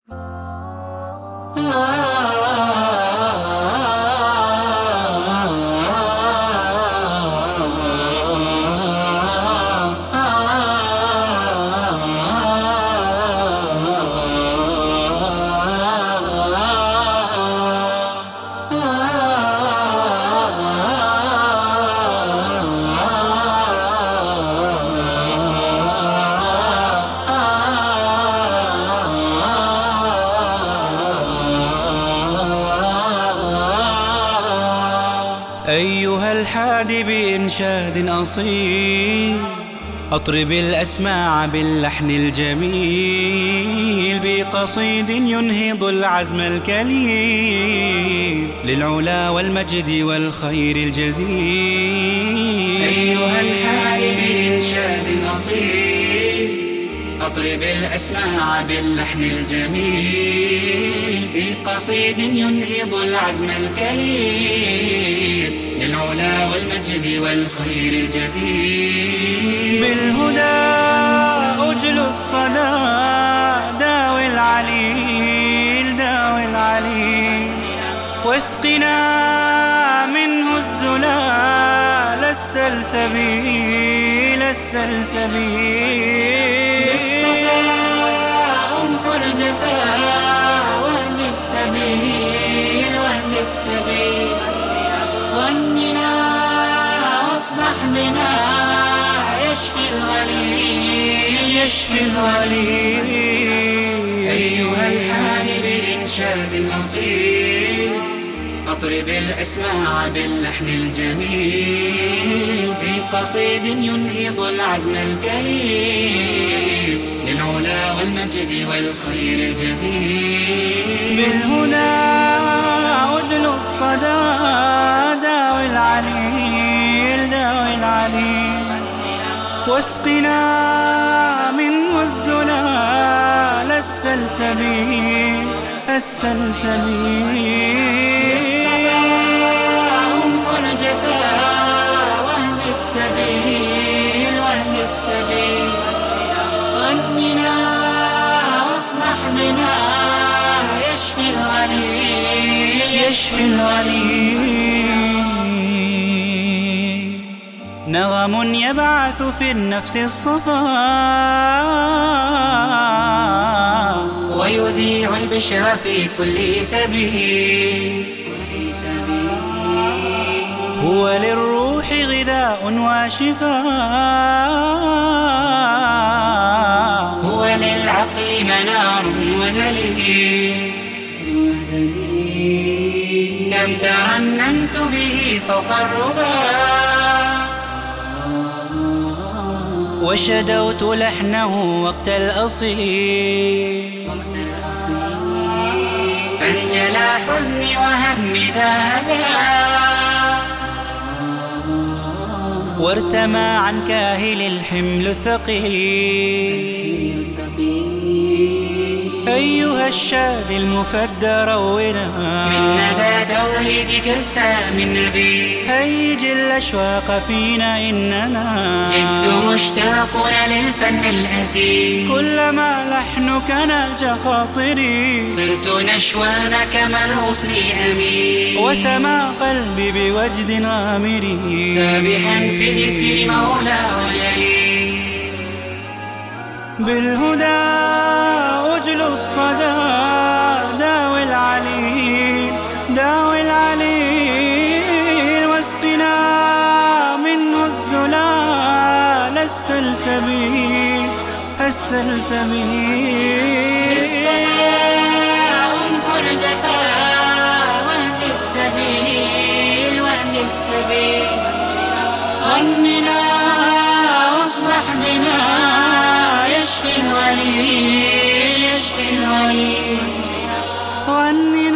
أيها الحادي بإنشاد أصيل، أطرب الأسماع باللحن الجميل، بقصيد ينهض العزم الكليل للعلا والمجد والخير الجزيل. أيها الحادي بإنشاد أصيل، أطرب الأسماع باللحن الجميل، بقصيد ينهض العزم الكليل للعلا والمجد والخير الجزيل. بالهدى أجل الصدى، داوي العليل داوي العليل، واسقنا منه الزلال السلسبيل السلسبيل. بالصفاء امحر جفاء واهد السبيل واهد السبيل، غننا واصبح بنا يشفي الغليل يشفي الغليل. أيها الحادي بإنشاد أصيل، أطرب الأسماع باللحن الجميل، بقصيد ينهض العزم الكليل للعلا والمجد والخير الجزيل. بالهدى أجل الصدى، داوي العليل داوي العليل، واسقنا منه الزلال السلسبيل السلسبيل. بالصفاء امحر جفاء واهد السبيل واهد السبيل، غننا واصبح بنا يشفي الغليل يشفي الغليل. نغم يبعث في النفس الصفاء، ويذيع البشر في كل سبيل. هو للروح غذاء وشفاء، هو للعقل منار ودليل. كم ترنمت به فوق الربا، وشدوت لحنه وقت الأصيل، فانجلى حزني وهمي ذهبا، وارتمى عن كاهل الحمل الثقيل. أيها الشادي المفدى رونا من ندى توحيدك السامي النبي، هيج الأشواق فينا إننا جد مشتاقون للفن الأثيل. كلما لحنك ناجى خاطري، صرت نشوان كما الغصن أمين، وسما قلبي بوجد غامري، سابحا في ذكر مولاه جليل. بالهدى أجل الصدى، داوي العليل داوي العليل، واسقنا منه الزلال السلسبيل السلسبيل. بالصفاء امحر جفاء واهد السبيل واهد السبيل، غننا واصبح بنا يشفي الغليل يشفي الغليل.